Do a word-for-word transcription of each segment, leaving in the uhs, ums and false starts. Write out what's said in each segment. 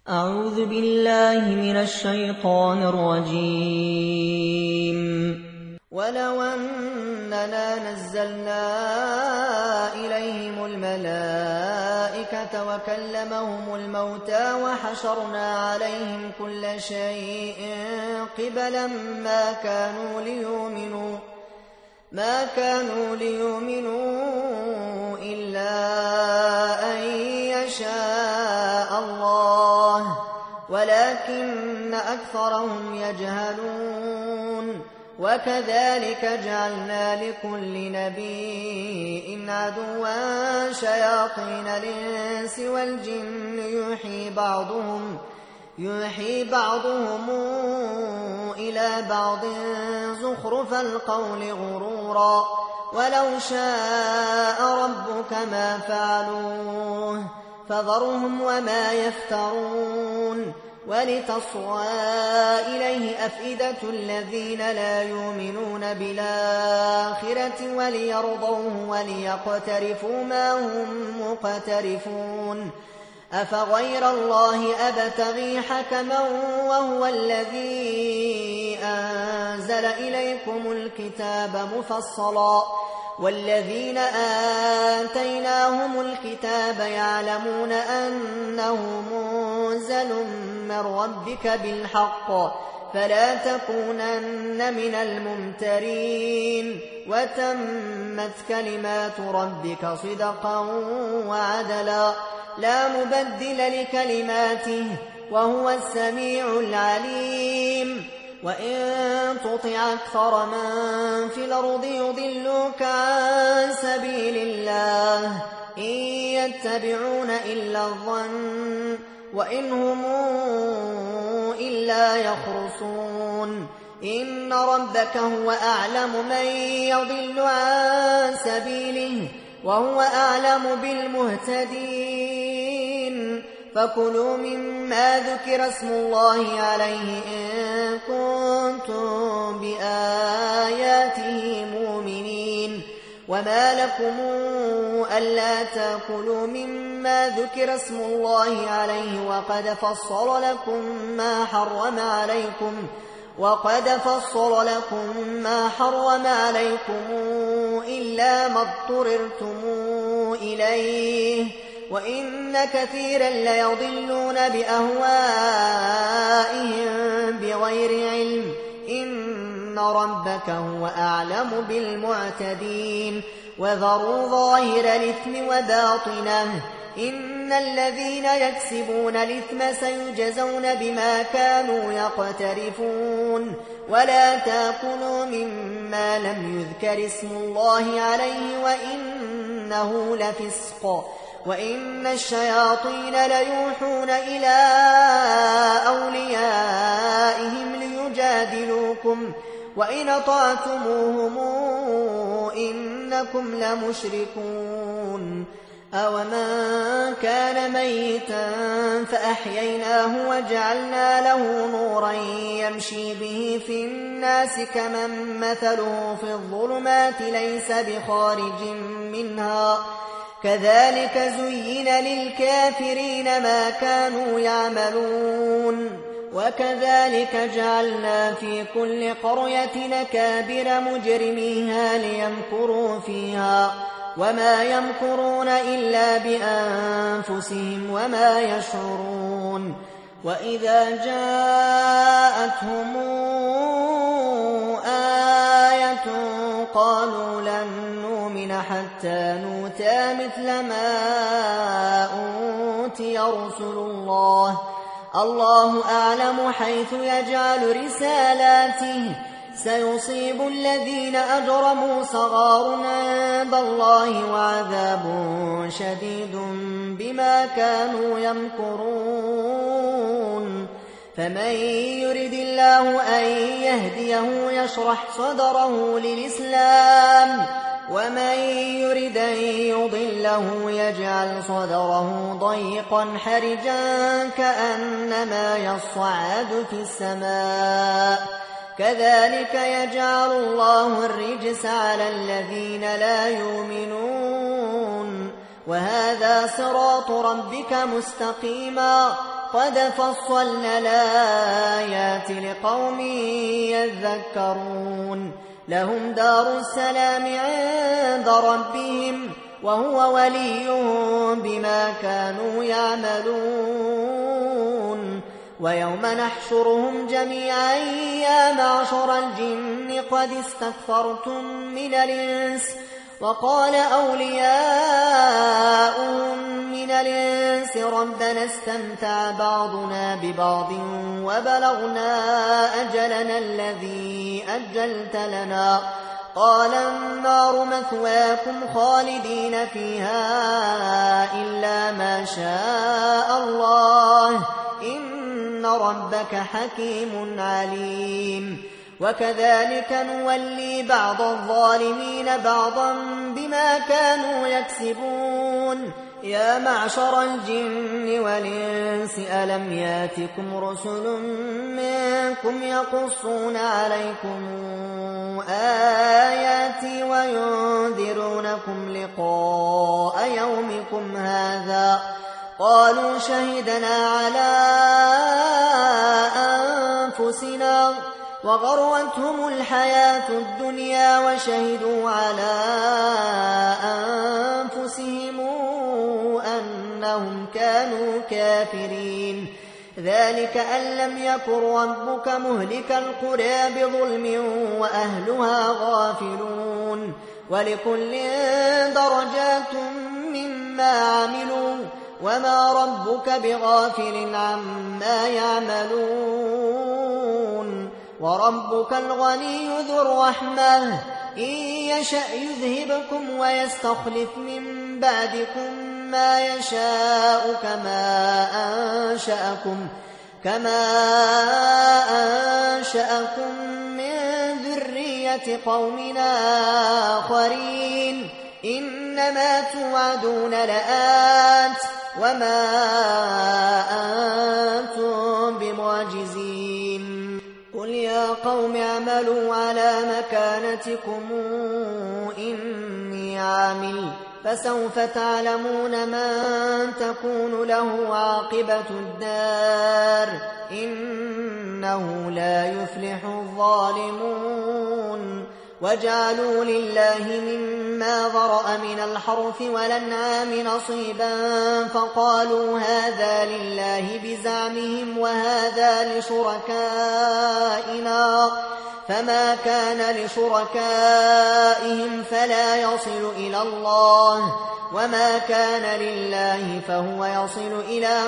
أعوذ بالله من الشيطان الرجيم. ولو أننا نزلنا إليهم الملائكة وكلمهم الموتى وحشرنا عليهم كل شيء قبلا ما كانوا ليؤمنوا ما كانوا ليؤمنوا إلا أن يشاء الله ولكن أكثرهم يجهلون. وكذلك جعلنا لكل نبي عدوا شياطين الإنس والجن يوحي بعضهم يوحي بعضهم إلى بعض زخرف القول غرورا ولو شاء ربك ما فعلوه فذرهم وما يفترون. ولتصغى إليه أفئدة الذين لا يؤمنون بالآخرة وليرضوه وليقترفوا ما هم مقترفون. أفغير الله أبتغي حكما وهو الذي أنزل إليكم الكتاب مفصلا والذين آتيناهم الكتاب يعلمون أنه منزل من ربك بالحق فلا تكونن من الممترين. وتمت كلمات ربك صدقا وعدلا لا مبدل لكلماته وهو السميع العليم. وإن تطع أكثر من في الأرض يضلوك عن سبيل الله إن يتبعون إلا الظن وإن هم إلا يخرصون. إن ربك هو أعلم من يضل عن سبيله وهو أعلم بالمهتدين. فكلوا مما ذكر اسم الله عليه إن كنتم بآياته مؤمنين. وما لكم ألا تأكلوا مما ذكر اسم الله عليه وقد فصل لكم ما حرم عليكم وقد فصل لكم ما حرم عليكم إلا ما اضطررتم إليه وإن كثيرا ليضلون بأهوائهم بغير علم إن ربك هو أعلم بالمعتدين. وذروا ظاهر الإثم وباطنه إن الذين يكسبون الإثم سيجزون بما كانوا يقترفون. ولا تأكلوا مما لم يذكر اسم الله عليه وإنه لفسق وإن الشياطين ليوحون إلى أوليائهم ليجادلوكم وإن أطعتموهم إنكم لمشركون. أومن كان ميتا فأحييناه وجعلنا له نورا يمشي به في الناس كمن مثله في الظلمات ليس بخارج منها كذلك زين للكافرين ما كانوا يعملون. وكذلك جعلنا في كل قرية نكابر مجرميها ليمكروا فيها وما يمكرون إلا بأنفسهم وما يشعرون. وإذا جاءتهم آية قالوا لن نؤمن حتى نؤتى مثل ما أوتي رسل الله الله أعلم حيث يجعل رسالاته سيصيب الذين أجرموا صغار عند الله وعذاب شديد بما كانوا يمكرون. فمن يرد الله أن يهديه يشرح صدره للإسلام ومن يرد أن يضله يجعل صدره ضيقا حرجا كأنما يصعد في السماء كذلك يجعل الله الرجس على الذين لا يؤمنون وهذا صراط ربك مستقيما قد فصلنا الآيات لقوم يذكرون لهم دار السلام عند ربهم وهو وليهم بما كانوا يعملون ويوم نحشرهم جميعا يا معشر الجن قد استكثرتم من الإنس وقال أولياؤهم من الإنس ربنا استمتع بعضنا ببعض وبلغنا أجلنا الذي أجلت لنا قال النار مثواكم خالدين فيها إلا ما شاء الله إن ربك حكيم عليم وكذلك نولي بعض الظالمين بعضا بما كانوا يكسبون يا معشر الجن والإنس ألم ياتكم رسل منكم يقصون عليكم آياتي وينذرونكم لقاء يومكم هذا قالوا شهدنا على أنفسنا وغرتهم الحياة الدنيا وشهدوا على أنفسهم أنهم كانوا كافرين ذلك أن لم يكن ربك مهلك القرى بظلم وأهلها غافلون ولكل درجات مما عملوا وما ربك بغافل عما يعملون وربك الغني ذو الرحمة إن يشأ يذهبكم ويستخلف من بعدكم ما يشاء كما أنشأكم كما أنشأكم من ذرية قومنا آخرين إنما توعدون لآت وما أنتم بمعجزين قل يا قوم اعملوا على مكانتكم إني عامل فسوف تعلمون من تكون له عاقبة الدار إنه لا يفلح الظالمون وجعلوا لله مما ذرأ من الحرث والأنعام نصيبا فقالوا هذا لله بزعمهم وهذا لشركائنا فما كان لشركائهم فلا يصل إلى الله وما كان لله فهو يصل إلى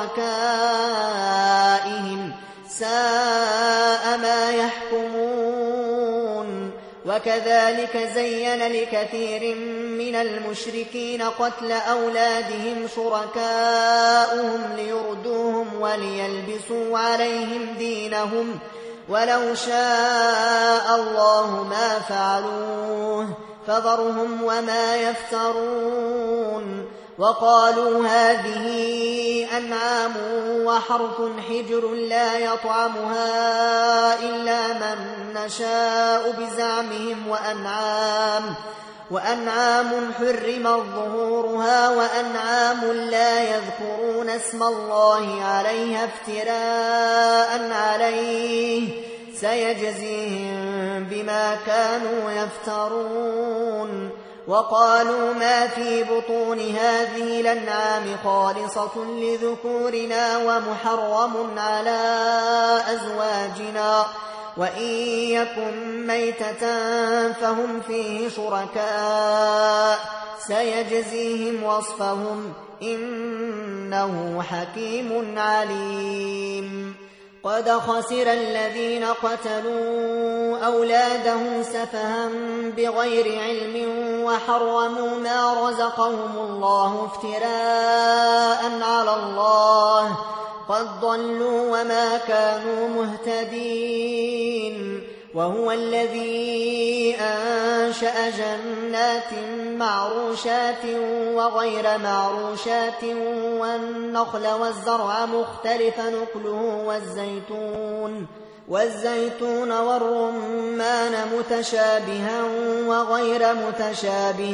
شركائهم ساء ما يحكمون وكذلك زين لكثير من المشركين قتل أولادهم شركاؤهم ليردوهم وليلبسوا عليهم دينهم ولو شاء الله ما فعلوه فذرهم وما يفترون وقالوا هذه أنعام وحرث حجر لا يطعمها إلا من نشاء بزعمهم وأنعام وأنعام حرمت ظهورها وأنعام لا يذكرون اسم الله عليها افتراء عليه سيجزيهم بما كانوا يفترون وقالوا ما في بطون هذه الأنعام خالصة لذكورنا ومحرم على أزواجنا وإن يكن ميتة فهم فيه شركاء سيجزيهم وصفهم إنه حكيم عليم قد خسر الذين قتلوا أولادهم سفها بغير علم وحرموا ما رزقهم الله افتراء على الله قد ضلوا وما كانوا مهتدين وهو الذي أنشأ جنات معروشات وغير معروشات والنخل والزرع مختلف نخله والزيتون والزيتون والرمان متشابها وغير متشابه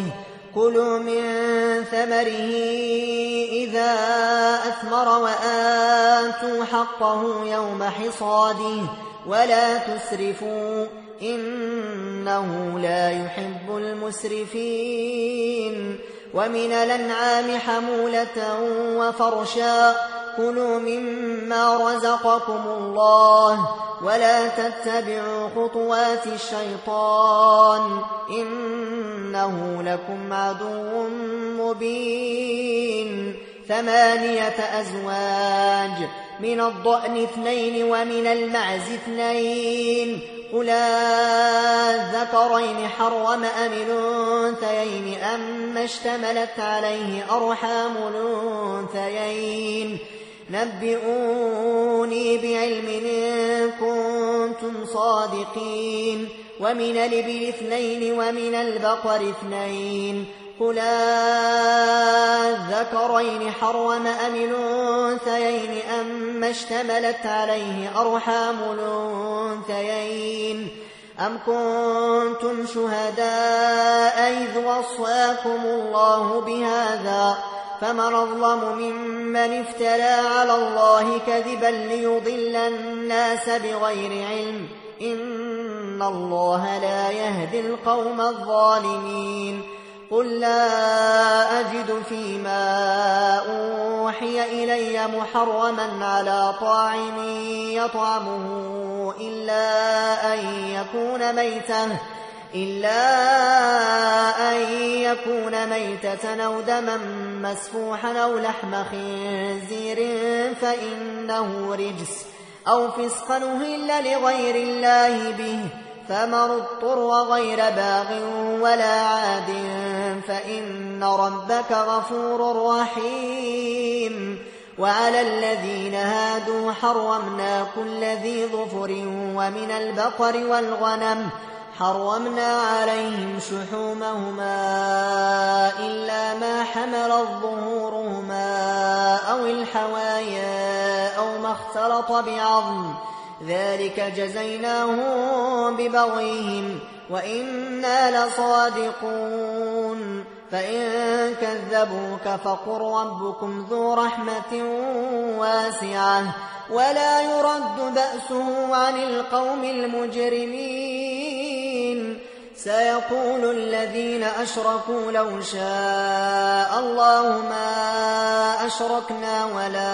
كلوا من ثمره إذا أثمر وآتوا حقه يوم حصاده ولا تسرفوا إنه لا يحب المسرفين ومن الأنعام حمولة وفرشا كلوا مما رزقكم الله ولا تتبعوا خطوات الشيطان إنه لكم عدو مبين ثمانية أزواج من الضأن اثنين ومن المعز اثنين قل الذكرين حرم أم الأنثيين أما اشتملت عليه أرحام الأنثيين نبئوني بعلم إن كنتم صادقين ومن الإبل اثنين ومن البقر اثنين قل الذكرين حرم أم الأنثيين أما اشتملت عليه أرحام الأنثيين أم كنتم شهداء إذ وصاكم الله بهذا فمن أظلم ممن افترى على الله كذبا ليضل الناس بغير علم إن الله لا يهدي القوم الظالمين قل لا أجد فيما أوحي إلي محرما على طاعم يطعمه إلا أن يكون ميتة إلا أن يكون ميتة أو دما مسفوحا أو لحم خنزير فإنه رجس أو فسقا أهل لغير الله به فمن اضطر غير باغ ولا عاد فإن ربك غفور رحيم وعلى الذين هادوا حرمنا كل ذي ظفر ومن البقر والغنم حرمنا عليهم شحومهما إلا ما حملت ظهورهما أو الحوايا أو ما اختلط بعظم ذلك جزيناهم ببغيهم وإنا لصادقون فإن كذبوك فقل ربكم ذو رحمة واسعة ولا يرد بأسه عن القوم المجرمين سيقول الذين أشركوا لو شاء الله ما أشركنا ولا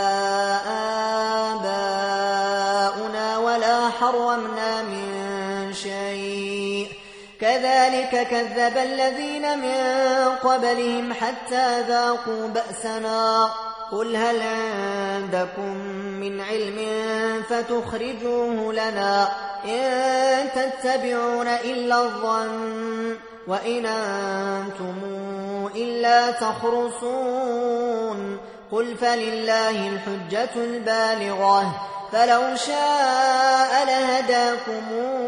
آباؤنا ولا حرمنا من شيء كذلك كذب الذين من قبلهم حتى ذاقوا بأسنا قل هل عندكم من علم فتخرجوه لنا إن تتبعون إلا الظن وإن أنتم إلا تخرصون قل فلله الحجة البالغة فلو شاء لهداكم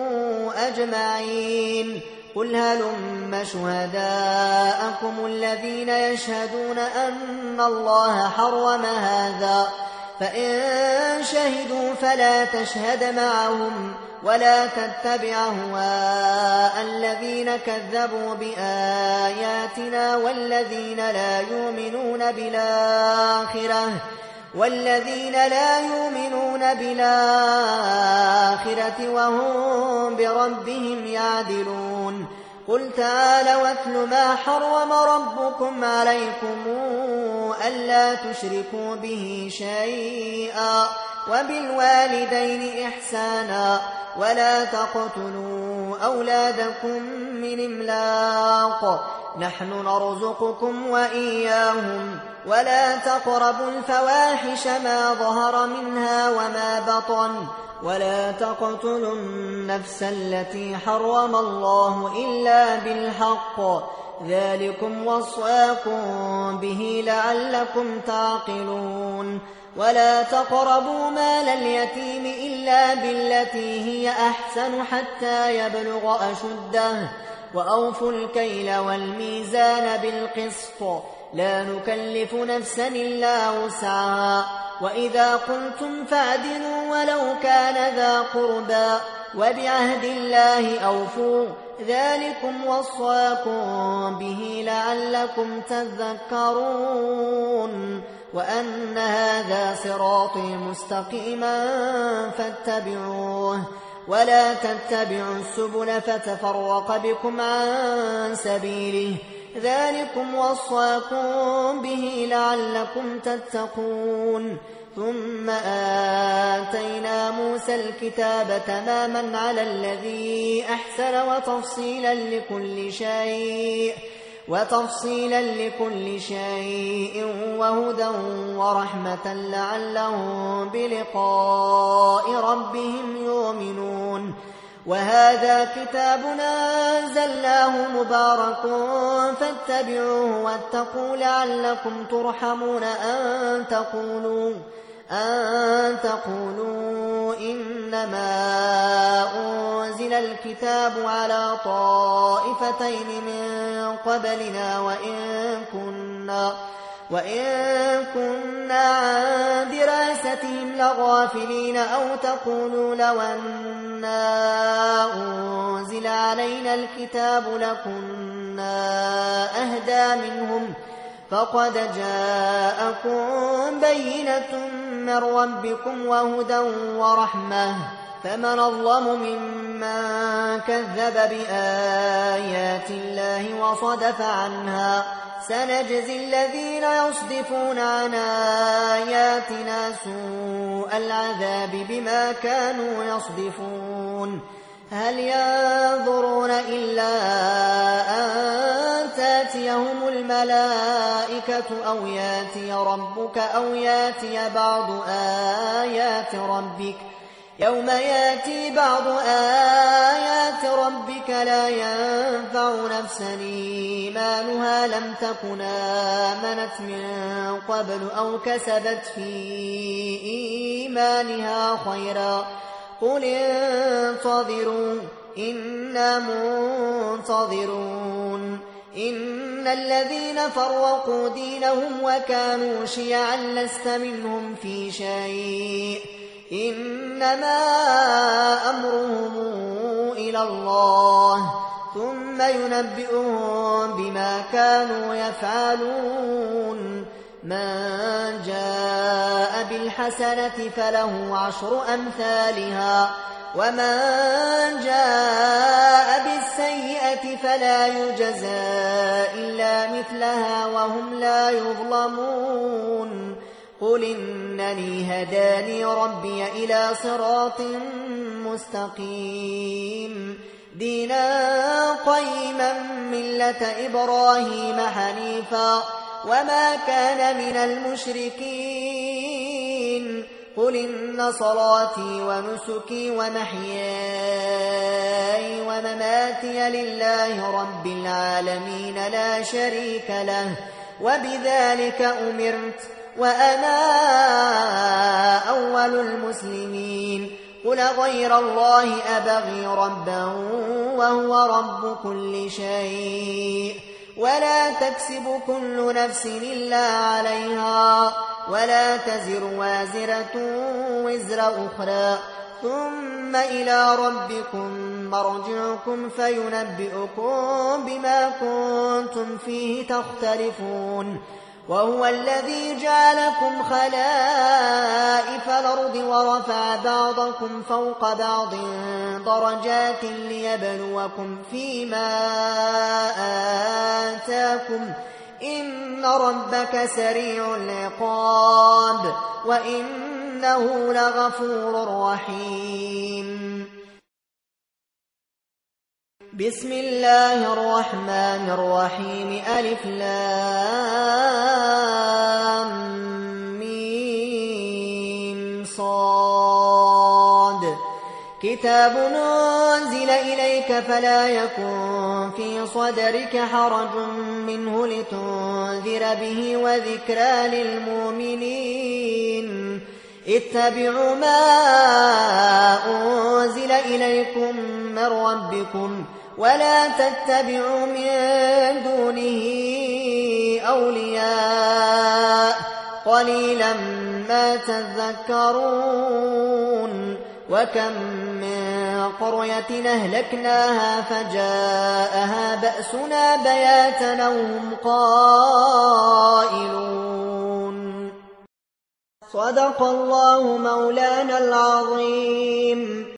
أجمعين قل هلم شهداءكم الذين يشهدون أن الله حرم هذا فإن شهدوا فلا تشهد معهم ولا تتبع أهواء الذين كذبوا بآياتنا والذين لا يؤمنون بالآخرة والذين لا يؤمنون بالآخرة وهم بربهم يعدلون قل تعالوا واتل ما حرم ربكم عليكم ألا تشركوا به شيئا وبالوالدين إحسانا ولا تقتلوا أولادكم من إملاق نحن نرزقكم وإياهم ولا تقربوا الفواحش ما ظهر منها وما بطن ولا تقتلوا النفس التي حرم الله إلا بالحق ذلكم وصاكم به لعلكم تعقلون ولا تقربوا مال اليتيم إلا بالتي هي أحسن حتى يبلغ أشده وأوفوا الكيل والميزان بالقسط لا نكلف نفسا إلا وسعها وإذا قلتم فاعدلوا ولو كان ذا قربى وبعهد الله أوفوا ذلكم وصاكم به لعلكم تذكرون وأن هذا صراطي مستقيما فاتبعوه ولا تتبعوا السبل فتفرق بكم عن سبيله ذلكم وصاكم به لعلكم تتقون ثم آتينا موسى الكتاب تماما على الذي أحسن وتفصيلا لكل شيء وتفصيلا لكل شيء وهدى ورحمة لعلهم بلقاء ربهم يؤمنون وهذا كتاب أنزلناه مبارك فاتبعوه واتقوا لعلكم ترحمون أن تقولوا أن تقولوا إنما أنزل الكتاب على طائفتين من قبلنا وإن كنا وإن كنا عن دراستهم لغافلين أو تقولوا لو أنا أنزل علينا الكتاب لكنا أهدى منهم فقد جاءكم بينة من ربكم وهدى ورحمة فمن أظلم ممن كذب بآيات الله وصدف عنها سنجزي الذين يصدفون عن آياتنا سوء العذاب بما كانوا يصدفون هل ينظرون إلا أن تأتيهم الملائكة أو يأتي ربك أو يأتي بعض آيات ربك يوم يأتي بعض آيات ربك لا ينفع نفسا إيمانها لم تكن آمنت من قبل أو كسبت في إيمانها خيرا قل انتظروا إنا منتظرون إن الذين فرقوا دينهم وكانوا شيعا لست منهم في شيء إنما أمرهم إلى الله ثم ينبئهم بما كانوا يفعلون من جاء بالحسنة فله عشر أمثالها ومن جاء بالسيئة فلا يجزى إلا مثلها وهم لا يظلمون قل إنني هداني ربي إلى صراط مستقيم دينا قيما ملة إبراهيم حنيفا وما كان من المشركين قل إن صلاتي ونسكي ومحياي ومماتي لله رب العالمين لا شريك له وبذلك أمرت وأنا أول المسلمين قل غير الله أبغي ربا وهو رب كل شيء ولا تكسب كل نفس إلا عليها ولا تزر وازرة وزر أخرى ثم إلى ربكم مرجعكم فينبئكم بما كنتم فيه تختلفون وهو الذي جعلكم خلائف الأرض ورفع بعضكم فوق بعض درجات ليبلوكم فيما آتاكم إن ربك سريع العقاب وإنه لغفور رحيم بسم الله الرحمن الرحيم ألف لام ميم صاد كتاب أنزل إليك فلا يكن في صدرك حرج منه لتنذر به وذكرى للمؤمنين اتبعوا ما أنزل إليكم من ربكم ولا تتبعوا من دونه أولياء قليلا ما تذكرون وكم من قرية أهلكناها فجاءها بأسنا بياتا وهم قائلون. صدق الله مولانا العظيم.